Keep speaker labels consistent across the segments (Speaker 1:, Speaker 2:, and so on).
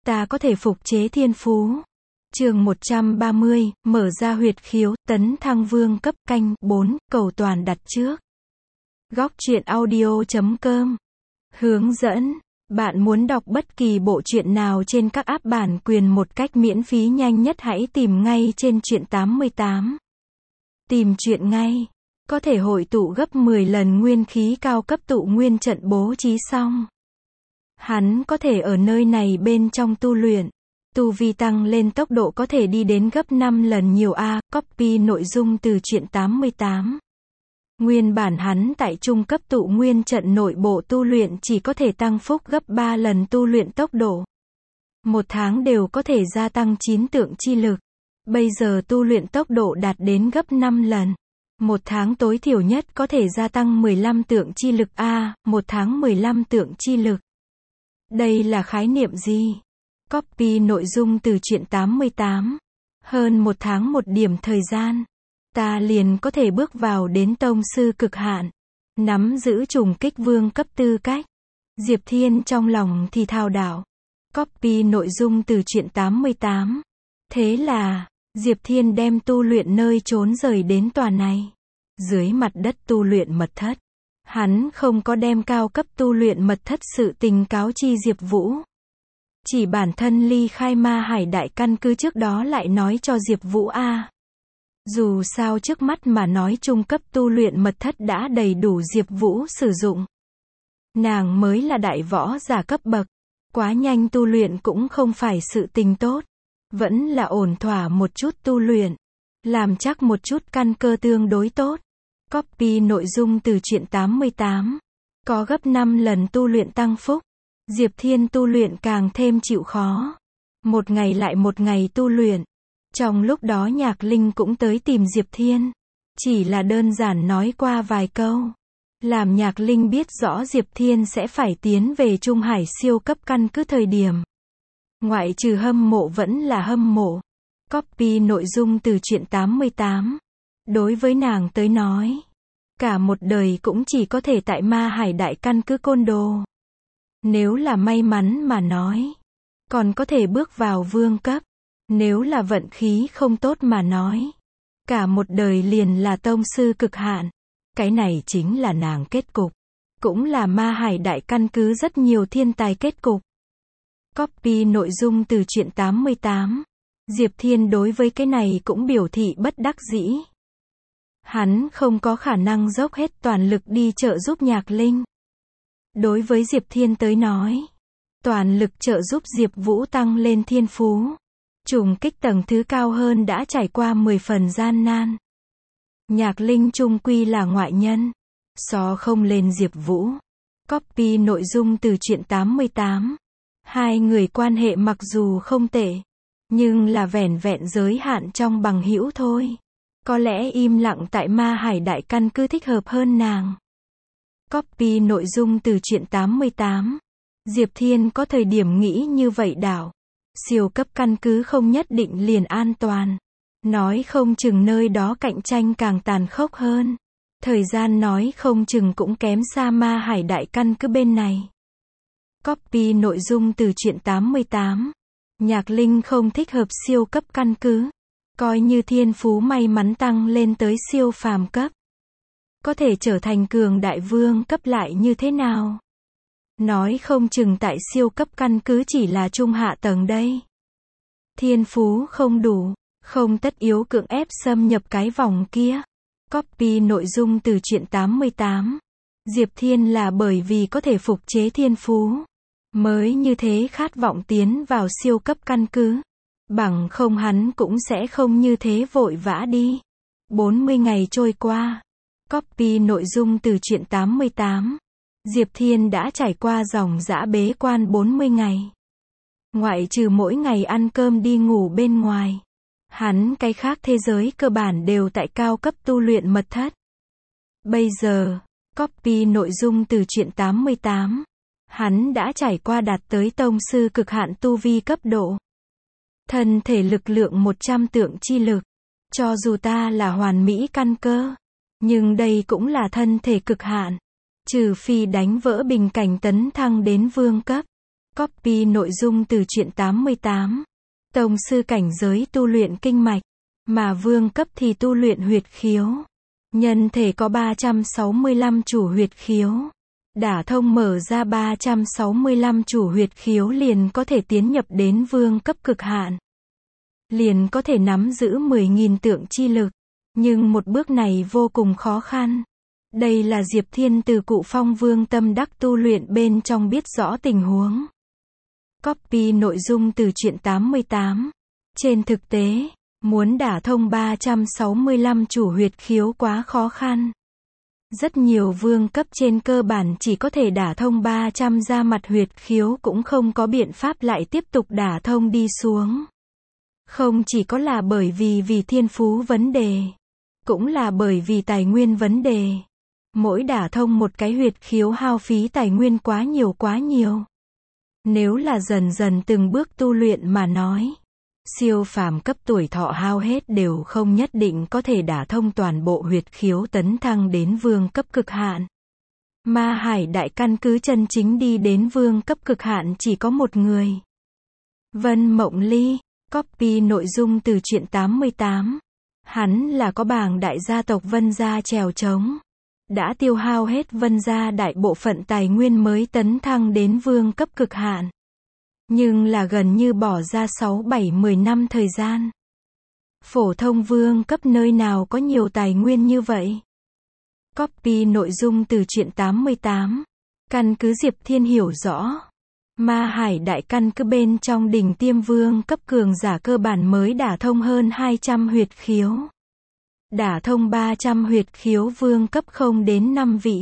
Speaker 1: ta có thể phục chế thiên phú. Chương 130, mở ra huyệt khiếu, tấn thăng vương cấp, canh 4, cầu toàn đặt trước. Góc truyện audio.com. Hướng dẫn. Bạn muốn đọc bất kỳ bộ truyện nào trên các app bản quyền một cách miễn phí nhanh nhất, hãy tìm ngay trên truyện 88. Tìm truyện ngay. Có thể hội tụ gấp 10 lần nguyên khí cao cấp tụ nguyên trận bố trí xong. Hắn có thể ở nơi này bên trong tu luyện. Tu vi tăng lên tốc độ có thể đi đến gấp 5 lần nhiều a. Copy nội dung từ truyện 88. Nguyên bản hắn tại trung cấp tụ nguyên trận nội bộ tu luyện chỉ có thể tăng phúc gấp 3 lần tu luyện tốc độ. Một tháng đều có thể gia tăng 9 tượng chi lực. Bây giờ tu luyện tốc độ đạt đến gấp 5 lần. Một tháng tối thiểu nhất có thể gia tăng 15 tượng chi lực a, một tháng 15 tượng chi lực. Đây là khái niệm gì? Copy nội dung từ truyện 88. Hơn một tháng một điểm thời gian, ta liền có thể bước vào đến tông sư cực hạn, nắm giữ trùng kích vương cấp tư cách. Diệp Thiên trong lòng thì thao đảo. Copy nội dung từ truyện 88. Thế là, Diệp Thiên đem tu luyện nơi trốn rời đến tòa này. Dưới mặt đất tu luyện mật thất. Hắn không có đem cao cấp tu luyện mật thất sự tình cáo chi Diệp Vũ. Chỉ bản thân ly khai Ma Hải đại căn cứ trước đó lại nói cho Diệp Vũ a. Dù sao trước mắt mà nói trung cấp tu luyện mật thất đã đầy đủ Diệp Vũ sử dụng. Nàng mới là đại võ giả cấp bậc. Quá nhanh tu luyện cũng không phải sự tình tốt. Vẫn là ổn thỏa một chút tu luyện. Làm chắc một chút căn cơ tương đối tốt. Copy nội dung từ truyện 88. Có gấp 5 lần tu luyện tăng phúc. Diệp Thiên tu luyện càng thêm chịu khó. Một ngày lại một ngày tu luyện. Trong lúc đó Nhạc Linh cũng tới tìm Diệp Thiên. Chỉ là đơn giản nói qua vài câu. Làm Nhạc Linh biết rõ Diệp Thiên sẽ phải tiến về Trung Hải siêu cấp căn cứ thời điểm. Ngoại trừ hâm mộ vẫn là hâm mộ. Copy nội dung từ truyện 88. Đối với nàng tới nói, cả một đời cũng chỉ có thể tại Ma Hải đại căn cứ Côn Đồ. Nếu là may mắn mà nói, còn có thể bước vào vương cấp. Nếu là vận khí không tốt mà nói, cả một đời liền là tông sư cực hạn. Cái này chính là nàng kết cục. Cũng là Ma Hải đại căn cứ rất nhiều thiên tài kết cục. Copy nội dung từ truyện 88. Diệp Thiên đối với cái này cũng biểu thị bất đắc dĩ. Hắn không có khả năng dốc hết toàn lực đi trợ giúp Nhạc Linh. Đối với Diệp Thiên tới nói, toàn lực trợ giúp Diệp Vũ tăng lên thiên phú. Trùng kích tầng thứ cao hơn đã trải qua 10 phần gian nan. Nhạc Linh chung quy là ngoại nhân. So không lên Diệp Vũ. Copy nội dung từ truyện 88. Hai người quan hệ mặc dù không tệ, nhưng là vẻn vẹn giới hạn trong bằng hữu thôi. Có lẽ im lặng tại Ma Hải đại căn cứ thích hợp hơn nàng. Copy nội dung từ truyện 88. Diệp Thiên có thời điểm nghĩ như vậy đảo. Siêu cấp căn cứ không nhất định liền an toàn. Nói không chừng nơi đó cạnh tranh càng tàn khốc hơn. Thời gian nói không chừng cũng kém xa Ma Hải đại căn cứ bên này. Copy nội dung từ truyện 88. Nhạc Linh không thích hợp siêu cấp căn cứ. Coi như thiên phú may mắn tăng lên tới siêu phàm cấp. Có thể trở thành cường đại vương cấp lại như thế nào? Nói không chừng tại siêu cấp căn cứ chỉ là trung hạ tầng đây. Thiên phú không đủ, không tất yếu cưỡng ép xâm nhập cái vòng kia. Copy nội dung từ truyện 88. Diệp Thiên là bởi vì có thể phục chế thiên phú, mới như thế khát vọng tiến vào siêu cấp căn cứ. Bằng không hắn cũng sẽ không như thế vội vã đi. 40 ngày trôi qua. Copy nội dung từ truyện 88. Diệp Thiên đã trải qua dòng dã bế quan 40 ngày. Ngoại trừ mỗi ngày ăn cơm đi ngủ bên ngoài, hắn cái khác thế giới cơ bản đều tại cao cấp tu luyện mật thất. Bây giờ, copy nội dung từ truyện 88. Hắn đã trải qua đạt tới tông sư cực hạn tu vi cấp độ. Thân thể lực lượng 100 tượng chi lực. Cho dù ta là hoàn mỹ căn cơ, nhưng đây cũng là thân thể cực hạn. Trừ phi đánh vỡ bình cảnh tấn thăng đến vương cấp. Copy nội dung từ truyện 88. Tông sư cảnh giới tu luyện kinh mạch, mà vương cấp thì tu luyện huyệt khiếu. Nhân thể có 365 chủ huyệt khiếu. Đả thông mở ra 365 chủ huyệt khiếu liền có thể tiến nhập đến vương cấp cực hạn. Liền có thể nắm giữ 10.000 tượng chi lực. Nhưng một bước này vô cùng khó khăn. Đây là Diệp Thiên từ Cụ Phong Vương tâm đắc tu luyện bên trong biết rõ tình huống. Copy nội dung từ truyện 88. Trên thực tế, muốn đả thông 365 chủ huyệt khiếu quá khó khăn. Rất nhiều vương cấp trên cơ bản chỉ có thể đả thông 300 ra mặt huyệt khiếu cũng không có biện pháp lại tiếp tục đả thông đi xuống. Không chỉ có là bởi vì thiên phú vấn đề, cũng là bởi vì tài nguyên vấn đề. Mỗi đả thông một cái huyệt khiếu hao phí tài nguyên quá nhiều. Nếu là dần dần từng bước tu luyện mà nói, siêu phàm cấp tuổi thọ hao hết đều không nhất định có thể đả thông toàn bộ huyệt khiếu tấn thăng đến vương cấp cực hạn. Ma Hải Đại căn cứ chân chính đi đến vương cấp cực hạn chỉ có một người. Vân Mộng Ly. Copy nội dung từ truyện 88. Hắn là có bảng đại gia tộc Vân gia chèo chống. Đã tiêu hao hết Vân gia đại bộ phận tài nguyên mới tấn thăng đến vương cấp cực hạn. Nhưng là gần như bỏ ra 6-7-10 năm thời gian. Phổ thông vương cấp nơi nào có nhiều tài nguyên như vậy. Copy nội dung từ truyện 88. Căn cứ Diệp Thiên hiểu rõ. Ma Hải Đại căn cứ bên trong đỉnh tiêm vương cấp cường giả cơ bản mới đả thông hơn 200 huyệt khiếu. Đả thông 300 huyệt khiếu vương cấp không đến 5 vị.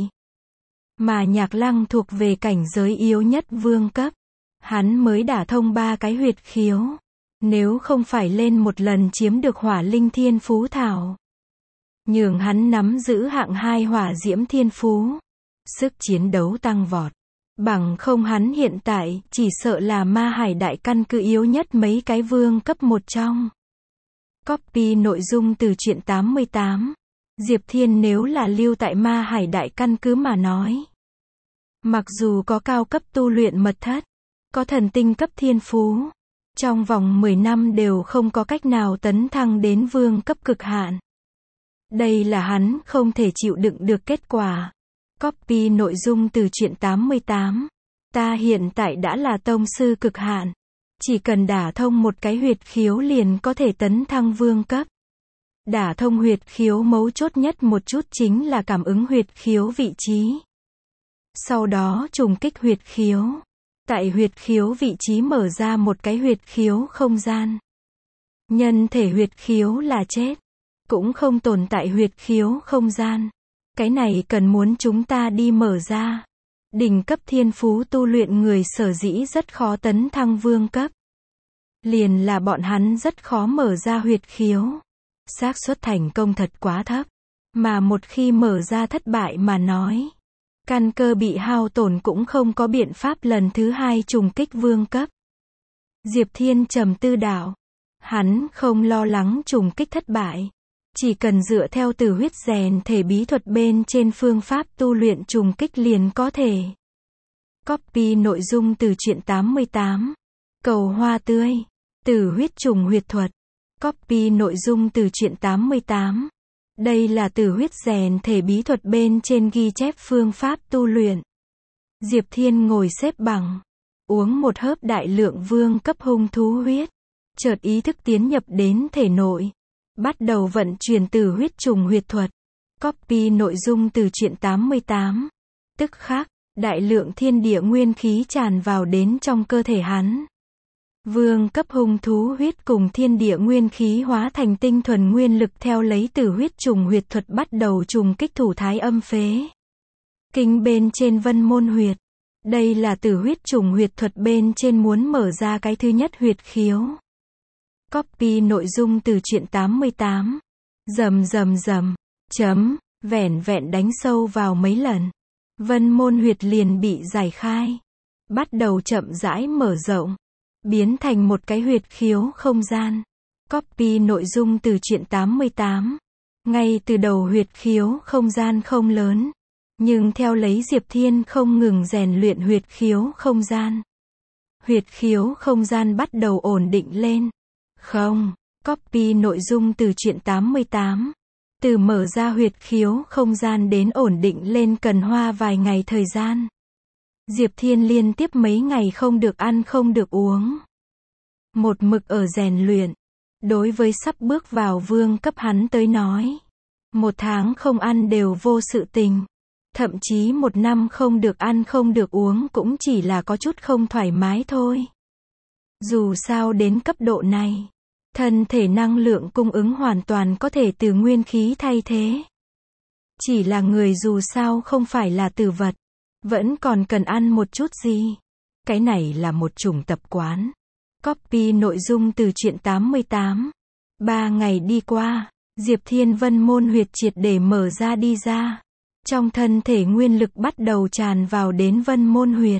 Speaker 1: Mà Nhạc Lăng thuộc về cảnh giới yếu nhất vương cấp. Hắn mới đả thông 3 cái huyệt khiếu. Nếu không phải lên một lần chiếm được hỏa linh thiên phú thảo. Nhường hắn nắm giữ hạng 2 hỏa diễm thiên phú. Sức chiến đấu tăng vọt. Bằng không hắn hiện tại, chỉ sợ là Ma Hải Đại căn cứ yếu nhất mấy cái vương cấp một trong. Copy nội dung từ truyện 88. Diệp Thiên nếu là lưu tại Ma Hải Đại căn cứ mà nói. Mặc dù có cao cấp tu luyện mật thất, có thần tinh cấp thiên phú, trong vòng 10 năm đều không có cách nào tấn thăng đến vương cấp cực hạn. Đây là hắn không thể chịu đựng được kết quả. Copy nội dung từ truyện 88. Ta hiện tại đã là tông sư cực hạn. Chỉ cần đả thông một cái huyệt khiếu liền có thể tấn thăng vương cấp. Đả thông huyệt khiếu mấu chốt nhất một chút chính là cảm ứng huyệt khiếu vị trí. Sau đó trùng kích huyệt khiếu. Tại huyệt khiếu vị trí mở ra một cái huyệt khiếu không gian. Nhân thể huyệt khiếu là chết. Cũng không tồn tại huyệt khiếu không gian. Cái này cần muốn chúng ta đi mở ra. Đỉnh cấp thiên phú tu luyện người sở dĩ rất khó tấn thăng vương cấp. Liền là bọn hắn rất khó mở ra huyệt khiếu. Xác suất thành công thật quá thấp. Mà một khi mở ra thất bại mà nói. Căn cơ bị hao tổn cũng không có biện pháp lần thứ hai trùng kích vương cấp. Diệp Thiên trầm tư đạo. Hắn không lo lắng trùng kích thất bại. Chỉ cần dựa theo tử huyết rèn thể bí thuật bên trên phương pháp tu luyện trùng kích liền có thể. Copy nội dung từ truyện 88. Cầu hoa tươi. Tử huyết trùng huyệt thuật. Copy nội dung từ truyện 88. Đây là tử huyết rèn thể bí thuật bên trên ghi chép phương pháp tu luyện. Diệp Thiên ngồi xếp bằng. Uống một hớp đại lượng vương cấp hung thú huyết. Chợt ý thức tiến nhập đến thể nội. Bắt đầu vận chuyển tử huyết trùng huyệt thuật. Copy nội dung từ truyện 88. Tức khắc, đại lượng thiên địa nguyên khí tràn vào đến trong cơ thể hắn. Vương cấp hung thú huyết cùng thiên địa nguyên khí hóa thành tinh thuần nguyên lực theo lấy tử huyết trùng huyệt thuật bắt đầu trùng kích thủ thái âm phế. Kinh bên trên vân môn huyệt. Đây là tử huyết trùng huyệt thuật bên trên muốn mở ra cái thứ nhất huyệt khiếu. Copy nội dung từ truyện 88. Rầm, vẻn vẹn đánh sâu vào mấy lần. Vân môn huyệt liền bị giải khai. Bắt đầu chậm rãi mở rộng. Biến thành một cái huyệt khiếu không gian. Copy nội dung từ truyện 88. Ngay từ đầu huyệt khiếu không gian không lớn. Nhưng theo lấy Diệp Thiên không ngừng rèn luyện huyệt khiếu không gian. huyệt khiếu không gian bắt đầu ổn định lên. Không, copy nội dung từ truyện 88. Từ mở ra huyệt khiếu không gian đến ổn định lên cần hoa vài ngày thời gian. Diệp Thiên liên tiếp mấy ngày không được ăn không được uống. Một mực ở rèn luyện. Đối với sắp bước vào vương cấp hắn tới nói. 1 tháng không ăn đều vô sự tình. Thậm chí 1 năm không được ăn không được uống cũng chỉ là có chút không thoải mái thôi. Dù sao đến cấp độ này, thân thể năng lượng cung ứng hoàn toàn có thể từ nguyên khí thay thế. Chỉ là người dù sao không phải là tử vật, vẫn còn cần ăn một chút gì. Cái này là một chủng tập quán. Copy nội dung từ truyện 88. 3 ngày đi qua, Diệp Thiên vân môn huyệt triệt để mở ra đi ra. Trong thân thể nguyên lực bắt đầu tràn vào đến vân môn huyệt.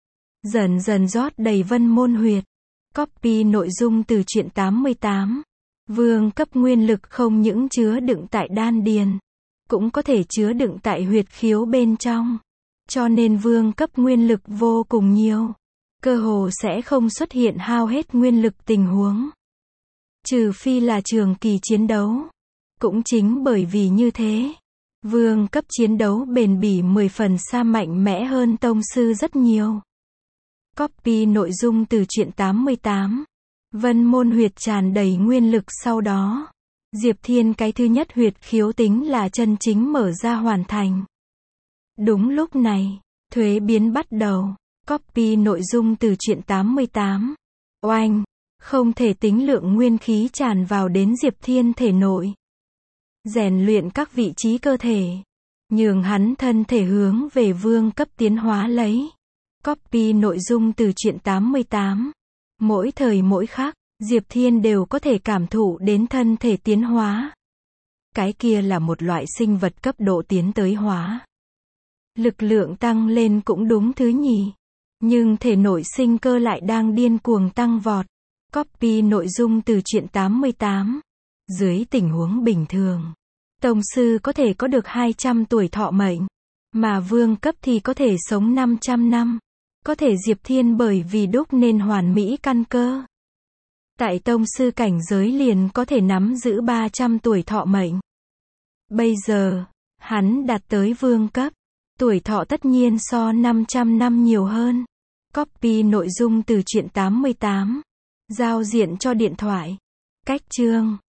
Speaker 1: Dần dần rót đầy vân môn huyệt. Copy nội dung từ truyện 88. Vương cấp nguyên lực không những chứa đựng tại đan điền, cũng có thể chứa đựng tại huyệt khiếu bên trong. Cho nên vương cấp nguyên lực vô cùng nhiều. Cơ hồ sẽ không xuất hiện hao hết nguyên lực tình huống. Trừ phi là trường kỳ chiến đấu. Cũng chính bởi vì như thế, vương cấp chiến đấu bền bỉ 10 phần xa mạnh mẽ hơn tông sư rất nhiều. Copy nội dung từ truyện 88. Vân môn huyệt tràn đầy nguyên lực sau đó. Diệp Thiên cái thứ nhất huyệt khiếu tính là chân chính mở ra hoàn thành. Đúng lúc này, thuế biến bắt đầu. Copy nội dung từ truyện 88. Oanh! Không thể tính lượng nguyên khí tràn vào đến Diệp Thiên thể nội. Rèn luyện các vị trí cơ thể. Nhường hắn thân thể hướng về vương cấp tiến hóa lấy. Copy nội dung từ truyện 88. Mỗi thời mỗi khắc, Diệp Thiên đều có thể cảm thụ đến thân thể tiến hóa. Cái kia là một loại sinh vật cấp độ tiến tới hóa. Lực lượng tăng lên cũng đúng thứ nhì. Nhưng thể nội sinh cơ lại đang điên cuồng tăng vọt. Copy nội dung từ truyện 88. Dưới tình huống bình thường, tông sư có thể có được 200 tuổi thọ mệnh. Mà vương cấp thì có thể sống 500 năm. Có thể Diệp Thiên bởi vì đúc nên hoàn mỹ căn cơ. Tại tông sư cảnh giới liền có thể nắm giữ 300 tuổi thọ mệnh. Bây giờ, hắn đạt tới vương cấp. Tuổi thọ tất nhiên so 500 năm nhiều hơn. Copy nội dung từ truyện 88. Giao diện cho điện thoại. Cách chương.